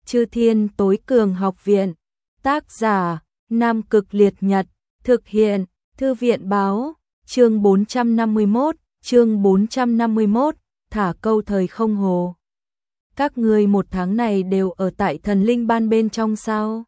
Chư Thiên Tối Cường Học Viện. Tác giả: Nam Cực Liệt Nhật. Thực hiện: Thư viện báo. Chương 451, thả câu thời không hồ. Các ngươi một tháng này đều ở tại thần linh ban bên trong sao?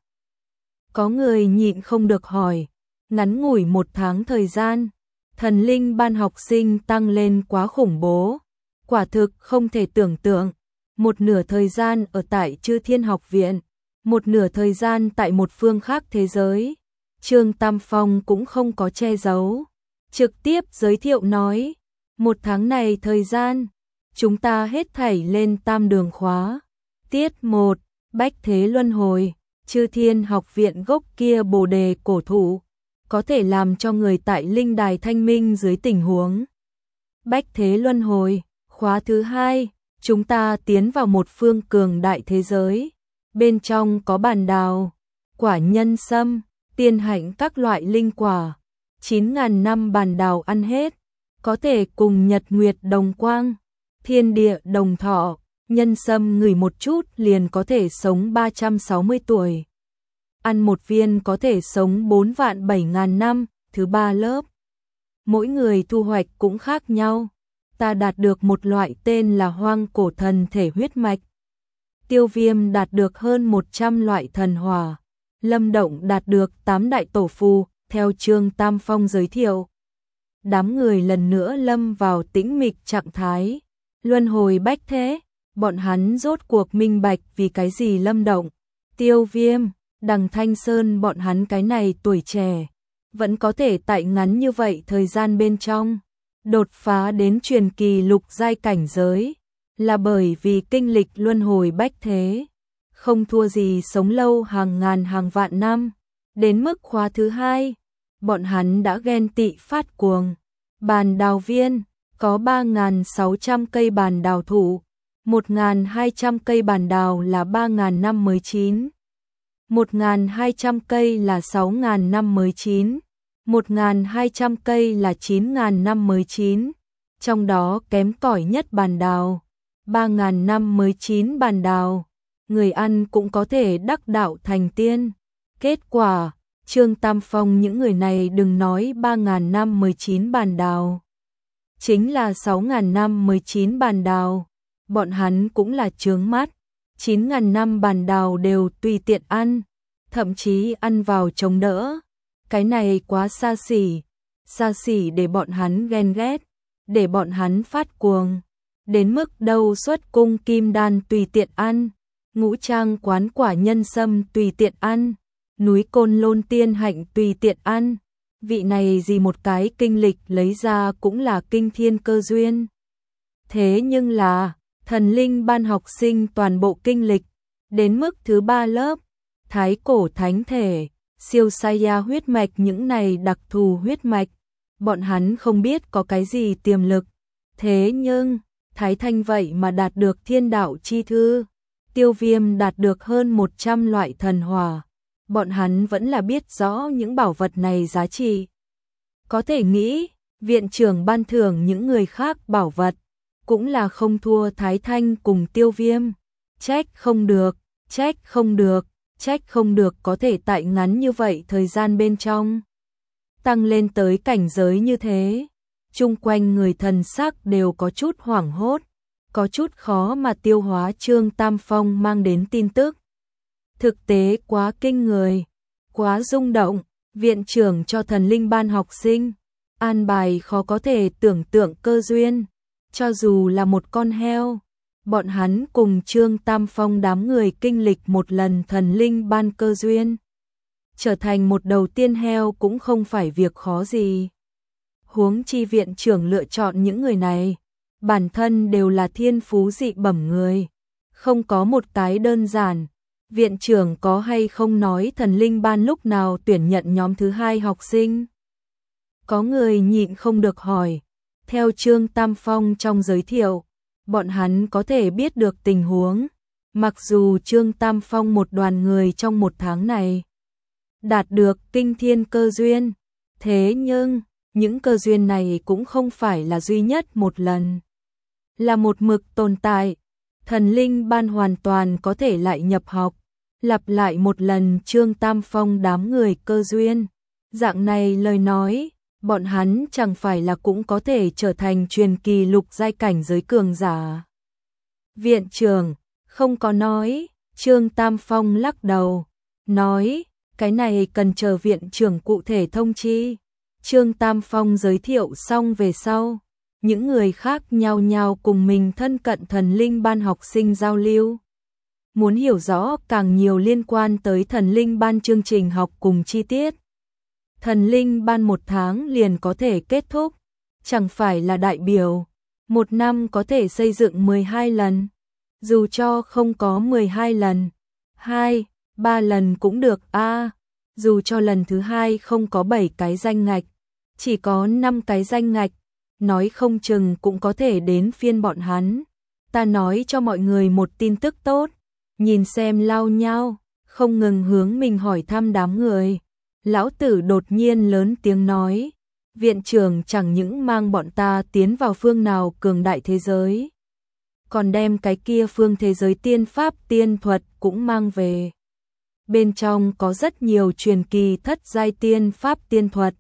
Có người nhịn không được hỏi. Ngắn ngủi một tháng thời gian, thần linh ban học sinh tăng lên quá khủng bố. Quả thực không thể tưởng tượng. Một nửa thời gian ở tại Chư Thiên Học Viện, một nửa thời gian tại một phương khác thế giới. Trương Tam Phong cũng không có che giấu, trực tiếp giới thiệu nói, một tháng này thời gian, chúng ta hết thảy lên tam đường khóa. Tiết 1, Bách Thế Luân Hồi. Chư Thiên Học Viện gốc kia bồ đề cổ thụ, có thể làm cho người tại linh đài thanh minh dưới tình huống Bách Thế Luân Hồi. Khóa thứ 2, chúng ta tiến vào một phương cường đại thế giới. Bên trong có bàn đào, quả nhân sâm, tiên hạnh các loại linh quả. 9.000 năm bàn đào ăn hết, có thể cùng nhật nguyệt đồng quang, thiên địa đồng thọ. Nhân sâm ngửi một chút liền có thể sống 360 tuổi. Ăn một viên có thể sống 4 vạn 7.000 năm. Thứ 3 lớp. Mỗi người thu hoạch cũng khác nhau. Ta đạt được một loại tên là hoang cổ thần thể huyết mạch. Tiêu Viêm đạt được hơn 100 loại thần hỏa. Lâm Động đạt được 8 đại tổ phù, theo Trương Tam Phong giới thiệu. Đám người lần nữa lâm vào tĩnh mịch trạng thái. Luân hồi bách thế, bọn hắn rốt cuộc minh bạch vì cái gì Lâm Động, Tiêu Viêm, Đằng Thanh Sơn bọn hắn cái này tuổi trẻ, vẫn có thể tại ngắn như vậy thời gian bên trong đột phá đến truyền kỳ lục giai cảnh giới, là bởi vì kinh lịch luân hồi bách thế, không thua gì sống lâu hàng ngàn hàng vạn năm. Đến mức khóa thứ 2, bọn hắn đã ghen tị phát cuồng. Bàn đào viên, có 3.600 cây bàn đào thụ, 1.200 cây bàn đào là 3.000 năm mới chín, 1.200 cây là 6.000 năm mới chín, 1.200 cây là 9.000 năm mới chín, trong đó kém cỏi nhất bàn đào, 3.000 năm mới chín bàn đào, người ăn cũng có thể đắc đạo thành tiên. Kết quả, Trương Tam Phong những người này đừng nói 3.000 năm mới chín bàn đào, chính là 6.000 năm mới chín bàn đào, bọn hắn cũng là chướng mắt. 9.000 năm bàn đào đều tùy tiện ăn, thậm chí ăn vào chống đỡ. Cái này quá xa xỉ để bọn hắn ghen ghét, để bọn hắn phát cuồng. Đến mức đâu xuất cung kim đan tùy tiện ăn, ngũ trang quán quả nhân sâm tùy tiện ăn, núi Côn Lôn tiên hạnh tùy tiện ăn. Vị này gì một cái kinh lịch lấy ra cũng là kinh thiên cơ duyên. Thế nhưng là, thần linh ban học sinh toàn bộ kinh lịch, đến mức thứ 3 lớp, thái cổ thánh thể, siêu saya huyết mạch những này đặc thù huyết mạch, bọn hắn không biết có cái gì tiềm lực. Thế nhưng, Thái Thanh vậy mà đạt được thiên đạo chi thư, Tiêu Viêm đạt được hơn 100 loại thần hỏa, bọn hắn vẫn là biết rõ những bảo vật này giá trị. Có thể nghĩ, viện trưởng ban thưởng những người khác bảo vật, cũng là không thua Thái Thanh cùng Tiêu Viêm. Trách không được có thể tại ngắn như vậy thời gian bên trong tăng lên tới cảnh giới như thế. Chung quanh người thần sắc đều có chút hoảng hốt, có chút khó mà tiêu hóa Trương Tam Phong mang đến tin tức. Thực tế quá kinh người, quá rung động, viện trưởng cho thần linh ban học sinh an bài khó có thể tưởng tượng cơ duyên. Cho dù là một con heo, bọn hắn cùng Trương Tam Phong đám người kinh lịch một lần thần linh ban cơ duyên. Trở thành một đầu tiên heo cũng không phải việc khó gì. Huống chi viện trưởng lựa chọn những người này, bản thân đều là thiên phú dị bẩm người. Không có một cái đơn giản, viện trưởng có hay không nói thần linh ban lúc nào tuyển nhận nhóm thứ 2 học sinh? Có người nhịn không được hỏi. Theo Trương Tam Phong trong giới thiệu, bọn hắn có thể biết được tình huống. Mặc dù Trương Tam Phong một đoàn người trong một tháng này đạt được kinh thiên cơ duyên, thế nhưng những cơ duyên này cũng không phải là duy nhất một lần, là một mực tồn tại. Thần linh ban hoàn toàn có thể lại nhập học, lặp lại một lần Trương Tam Phong đám người cơ duyên. Dạng này lời nói, bọn hắn chẳng phải là cũng có thể trở thành truyền kỳ lục giai cảnh giới cường giả. Viện trưởng, không có nói, Trương Tam Phong lắc đầu, nói, cái này cần chờ viện trưởng cụ thể thông chi. Trương Tam Phong giới thiệu xong về sau, những người khác nhao nhao cùng mình thân cận thần linh ban học sinh giao lưu. Muốn hiểu rõ càng nhiều liên quan tới thần linh ban chương trình học cùng chi tiết. Thần linh ban 1 tháng liền có thể kết thúc, chẳng phải là đại biểu, 1 năm có thể xây dựng 12 lần. Dù cho không có 12 lần, 2, 3 lần cũng được a. Dù cho lần thứ 2 không có 7 cái danh ngạch, chỉ có 5 cái danh ngạch, nói không chừng cũng có thể đến phiên bọn hắn. Ta nói cho mọi người một tin tức tốt, nhìn xem lao nhau, không ngừng hướng mình hỏi thăm đám người. Lão tử đột nhiên lớn tiếng nói, viện trưởng chẳng những mang bọn ta tiến vào phương nào cường đại thế giới, còn đem cái kia phương thế giới tiên pháp tiên thuật cũng mang về. Bên trong có rất nhiều truyền kỳ thất giai tiên pháp tiên thuật,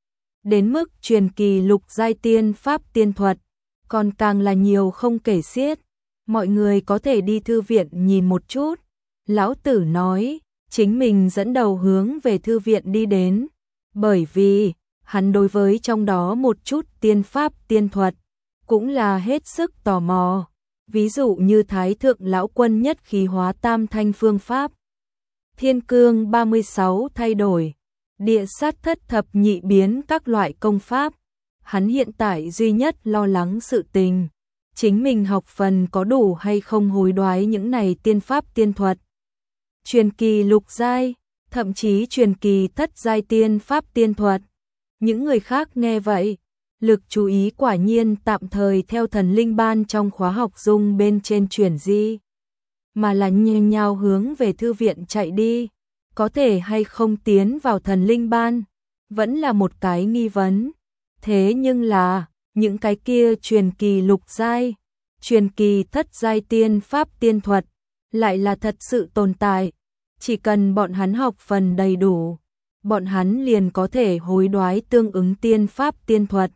đến mức truyền kỳ lục giai tiên pháp tiên thuật, còn càng là nhiều không kể xiết. Mọi người có thể đi thư viện nhìn một chút. Lão tử nói, chính mình dẫn đầu hướng về thư viện đi đến, bởi vì hắn đối với trong đó một chút tiên pháp tiên thuật cũng là hết sức tò mò. Ví dụ như Thái Thượng Lão Quân nhất khí hóa tam thanh phương pháp, Thiên Cương 36 thay đổi, Địa sát thất thập nhị biến các loại công pháp. Hắn hiện tại duy nhất lo lắng sự tình, chính mình học phần có đủ hay không hối đoái những này tiên pháp tiên thuật. Truyền kỳ lục giai, thậm chí truyền kỳ thất giai tiên pháp tiên thuật. Những người khác nghe vậy, lực chú ý quả nhiên tạm thời theo thần linh ban trong khóa học dung bên trên chuyển di, mà là nhao nhao hướng về thư viện chạy đi. Có thể hay không tiến vào thần linh ban, vẫn là một cái nghi vấn. Thế nhưng là, những cái kia truyền kỳ lục giai, truyền kỳ thất giai tiên pháp tiên thuật, lại là thật sự tồn tại. Chỉ cần bọn hắn học phần đầy đủ, bọn hắn liền có thể hối đoái tương ứng tiên pháp tiên thuật.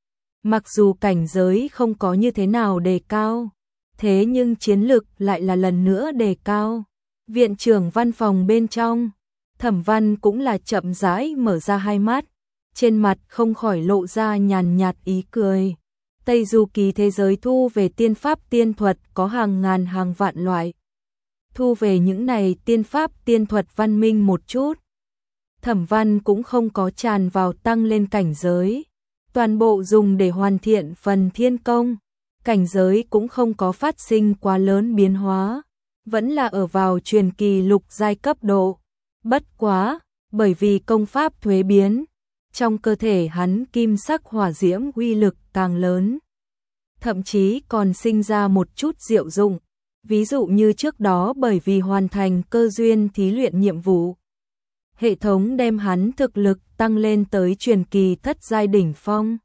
Mặc dù cảnh giới không có như thế nào đề cao, thế nhưng chiến lực lại là lần nữa đề cao. Viện trưởng văn phòng bên trong, Thẩm Văn cũng là chậm rãi mở ra hai mắt, trên mặt không khỏi lộ ra nhàn nhạt ý cười. Tây Du Ký thế giới thu về tiên pháp tiên thuật có hàng ngàn hàng vạn loại. Thu về những này tiên pháp tiên thuật văn minh một chút. Thẩm Văn cũng không có tràn vào tăng lên cảnh giới, toàn bộ dùng để hoàn thiện phần thiên công. Cảnh giới cũng không có phát sinh quá lớn biến hóa, vẫn là ở vào truyền kỳ lục giai cấp độ. Bất quá, bởi vì công pháp thuế biến, trong cơ thể hắn kim sắc hỏa diễm uy lực càng lớn, thậm chí còn sinh ra một chút diệu dụng. Ví dụ như trước đó bởi vì hoàn thành cơ duyên thí luyện nhiệm vụ, hệ thống đem hắn thực lực tăng lên tới truyền kỳ thất giai đỉnh phong.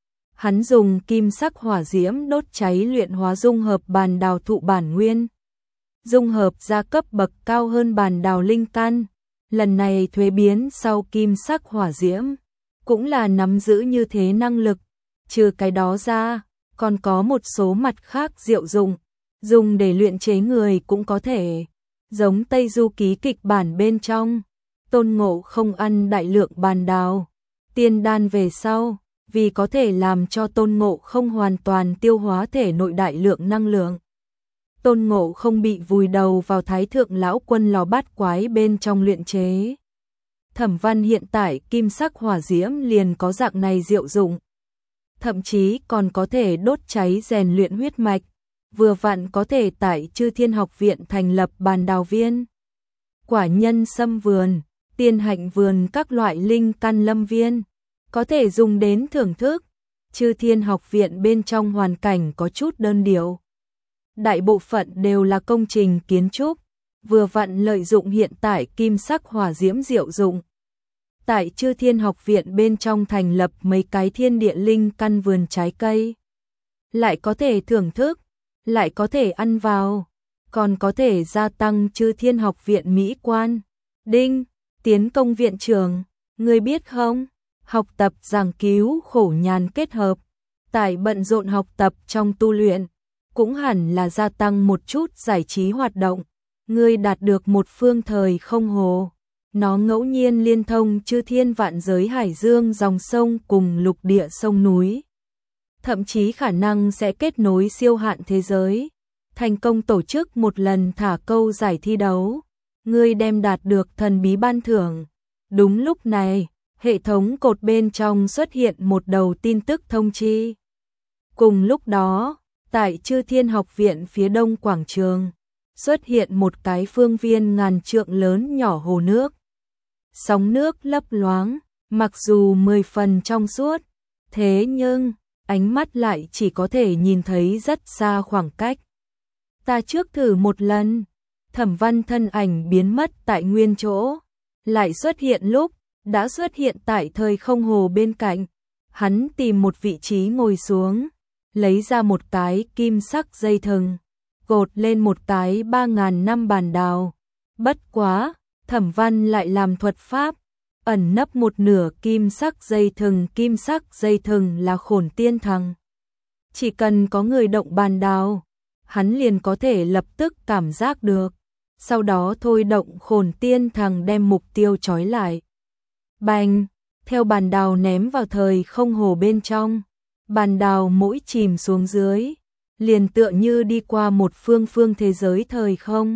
Hắn dùng kim sắc hỏa diễm đốt cháy luyện hóa dung hợp bàn đào thụ bản nguyên, dung hợp ra cấp bậc cao hơn bàn đào linh căn. Lần này thuế biến sau kim sắc hỏa diễm, cũng là nắm giữ như thế năng lực. Trừ cái đó ra, còn có một số mặt khác diệu dụng, dùng để luyện chế người cũng có thể. Giống Tây Du Ký kịch bản bên trong, Tôn Ngộ không ăn đại lượng bàn đào tiên đan về sau, vì có thể làm cho Tôn Ngộ không hoàn toàn tiêu hóa thể nội đại lượng năng lượng, Tôn Ngộ không bị vùi đầu vào Thái Thượng Lão Quân lò bát quái bên trong luyện chế. Thẩm Văn hiện tại kim sắc hỏa diễm liền có dạng này diệu dụng, thậm chí còn có thể đốt cháy rèn luyện huyết mạch, vừa vặn có thể tại Chư Thiên Học Viện thành lập bàn đào viên, quả nhân sâm vườn, tiên hạnh vườn các loại linh căn lâm viên, có thể dùng đến thưởng thức. Chư Thiên Học Viện bên trong hoàn cảnh có chút đơn điệu, đại bộ phận đều là công trình kiến trúc, vừa vặn lợi dụng hiện tại kim sắc hỏa diễm diệu dụng. Tại Chư Thiên Học Viện bên trong thành lập mấy cái thiên địa linh căn vườn trái cây, lại có thể thưởng thức, lại có thể ăn vào, còn có thể gia tăng Chư Thiên Học viện mỹ quan. Đinh, tiến công viện trưởng, ngươi biết không? Học tập giảng cứu khổ nhàn kết hợp, tại bận rộn học tập trong tu luyện, cũng hẳn là gia tăng một chút giải trí hoạt động. Ngươi đạt được một phương thời không hồ, nó ngẫu nhiên liên thông chư thiên vạn giới hải dương dòng sông cùng lục địa sông núi. Thậm chí khả năng sẽ kết nối siêu hạn thế giới, thành công tổ chức một lần thả câu giải thi đấu. Ngươi đem đạt được thần bí ban thưởng. Đúng lúc này, hệ thống cột bên trong xuất hiện một đầu tin tức thông chi. Cùng lúc đó, tại Chư Thiên Học viện phía đông quảng trường, xuất hiện một cái phương viên ngàn trượng lớn nhỏ hồ nước. Sóng nước lấp loáng, mặc dù 10 phần trong suốt, thế nhưng ánh mắt lại chỉ có thể nhìn thấy rất xa khoảng cách. Ta trước thử một lần, Thẩm Văn thân ảnh biến mất tại nguyên chỗ, lại xuất hiện lúc đã xuất hiện tại thời không hồ bên cạnh. Hắn tìm một vị trí ngồi xuống, lấy ra một cái kim sắc dây thừng, cột lên một cái 3000 năm bàn đào. Bất quá, Thẩm Văn lại làm thuật pháp, ẩn nấp một nửa kim sắc dây thừng. Kim sắc dây thừng là Khổn Tiên Thằng. Chỉ cần có người động bàn đào, hắn liền có thể lập tức cảm giác được. Sau đó thôi động Khổn Tiên Thằng đem mục tiêu trói lại. Bành, theo bàn đào ném vào thời không hồ bên trong, bàn đào mỗi chìm xuống dưới, liền tựa như đi qua một phương thế giới thời không.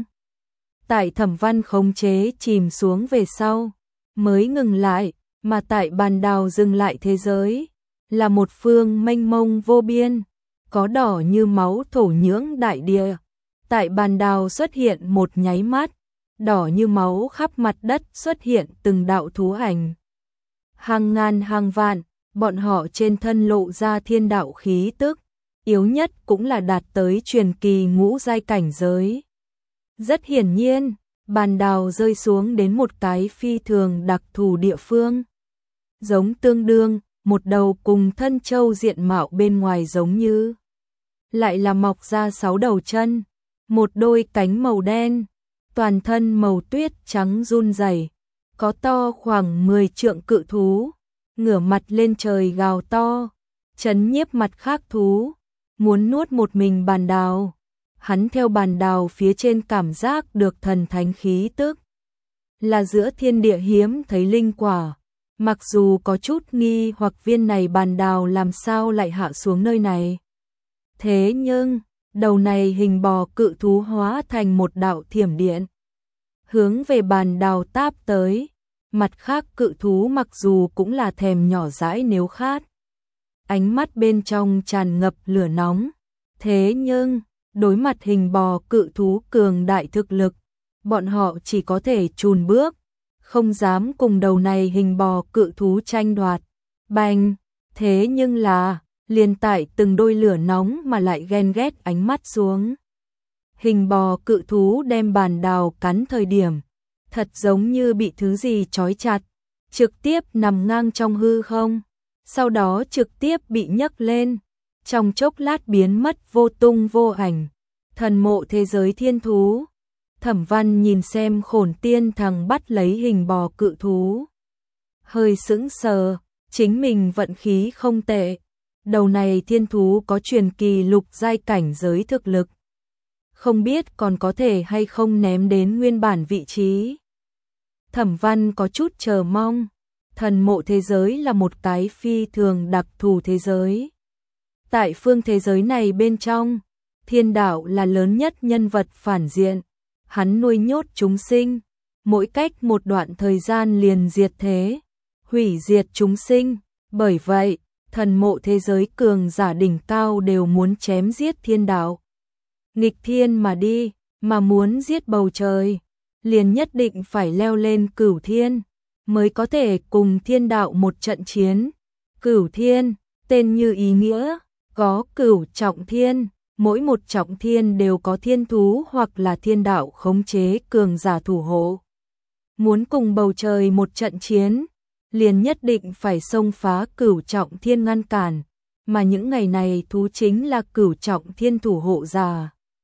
Tại Thẩm Văn khống chế chìm xuống về sau, mới ngừng lại, mà tại bàn đào dừng lại thế giới, là một phương mênh mông vô biên, có đỏ như máu thổ nhưỡng đại địa. Tại bàn đào xuất hiện một nháy mắt, đỏ như máu khắp mặt đất xuất hiện từng đạo thú ảnh. Hàng ngàn hàng vạn, bọn họ trên thân lộ ra thiên đạo khí tức, yếu nhất cũng là đạt tới truyền kỳ ngũ giai cảnh giới. Rất hiển nhiên, bàn đào rơi xuống đến một cái phi thường đặc thù địa phương. Giống tương đương, một đầu cùng thân châu diện mạo bên ngoài giống như, lại là mọc ra 6 đầu chân, một đôi cánh màu đen, toàn thân màu tuyết trắng run rẩy, có to khoảng 10 trượng cự thú, ngửa mặt lên trời gào to, chấn nhiếp mặt khác thú, muốn nuốt một mình bàn đào. Hắn theo bàn đào phía trên cảm giác được thần thánh khí tức, là giữa thiên địa hiếm thấy linh quả. Mặc dù có chút nghi hoặc viên này bàn đào làm sao lại hạ xuống nơi này, thế nhưng đầu này hình bò cự thú hóa thành một đạo thiểm điện, hướng về bàn đào táp tới. Mặt khác cự thú mặc dù cũng là thèm nhỏ dãi nếu khát, ánh mắt bên trong tràn ngập lửa nóng, thế nhưng đối mặt hình bò cự thú cường đại thực lực, bọn họ chỉ có thể chùn bước, không dám cùng đầu này hình bò cự thú tranh đoạt. Bành, thế nhưng là liền tại từng đôi lửa nóng mà lại ghen ghét ánh mắt xuống, hình bò cự thú đem bàn đào cắn thời điểm, thật giống như bị thứ gì trói chặt, trực tiếp nằm ngang trong hư không, sau đó trực tiếp bị nhấc lên, trong chốc lát biến mất vô tung vô ảnh. Thần mộ thế giới thiên thú. Thẩm Văn nhìn xem Khổn Tiên Thằng bắt lấy hình bò cự thú, hơi sững sờ, chính mình vận khí không tệ. Đầu này thiên thú có truyền kỳ lục giai cảnh giới thực lực, không biết còn có thể hay không ném đến nguyên bản vị trí. Thẩm Văn có chút chờ mong. Thần mộ thế giới là một cái phi thường đặc thù thế giới. Tại phương thế giới này bên trong, thiên đạo là lớn nhất nhân vật phản diện. Hắn nuôi nhốt chúng sinh, mỗi cách một đoạn thời gian liền diệt thế, hủy diệt chúng sinh. Bởi vậy, thần mộ thế giới cường giả đỉnh cao đều muốn chém giết thiên đạo. Nghịch thiên mà đi, mà muốn giết bầu trời, liền nhất định phải leo lên cửu thiên, mới có thể cùng thiên đạo một trận chiến. Cửu thiên, tên như ý nghĩa, có cửu trọng thiên, mỗi một trọng thiên đều có thiên thú hoặc là thiên đạo khống chế cường giả thủ hộ. Muốn cùng bầu trời một trận chiến, liền nhất định phải xông phá cửu trọng thiên ngăn cản, mà những ngày này thú chính là cửu trọng thiên thủ hộ giả.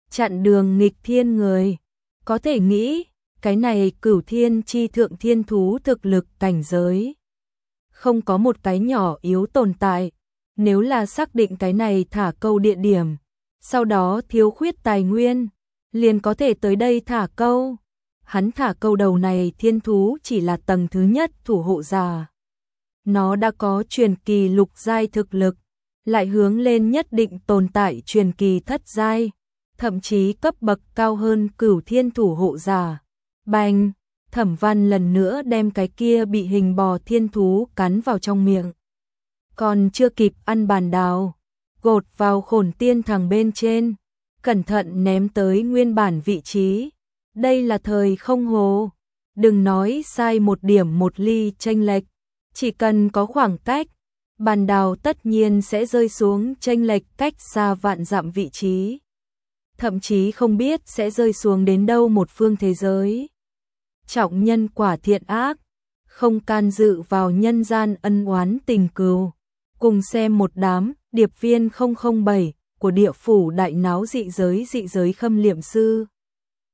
chặn đường nghịch thiên người. Có thể nghĩ, cái này Cửu Thiên chi thượng thiên thú thực lực cảnh giới. Không có một cái nhỏ yếu tồn tại, nếu là xác định cái này thả câu địa điểm, sau đó thiếu khuyết tài nguyên, liền có thể tới đây thả câu. Hắn thả câu đầu này thiên thú chỉ là tầng thứ nhất thủ hộ giả. Nó đã có truyền kỳ lục giai thực lực, lại hướng lên nhất định tồn tại truyền kỳ thất giai, thậm chí cấp bậc cao hơn Cửu Thiên thủ hộ giả. Bành, Thẩm Văn lần nữa đem cái kia bị hình bò thiên thú cắn vào trong miệng. Còn chưa kịp ăn bàn đào, gột vào Khổn Tiên thằng bên trên, cẩn thận ném tới nguyên bản vị trí. Đây là thời không hồ, đừng nói sai một điểm một ly chênh lệch, chỉ cần có khoảng cách, bàn đào tất nhiên sẽ rơi xuống chênh lệch cách xa vạn dặm vị trí. Thậm chí không biết sẽ rơi xuống đến đâu một phương thế giới. Trọng nhân quả thiện ác, không can dự vào nhân gian ân oán tình cừu. Cùng xem một đám điệp viên 007 của địa phủ đại náo dị giới khâm liệm sư.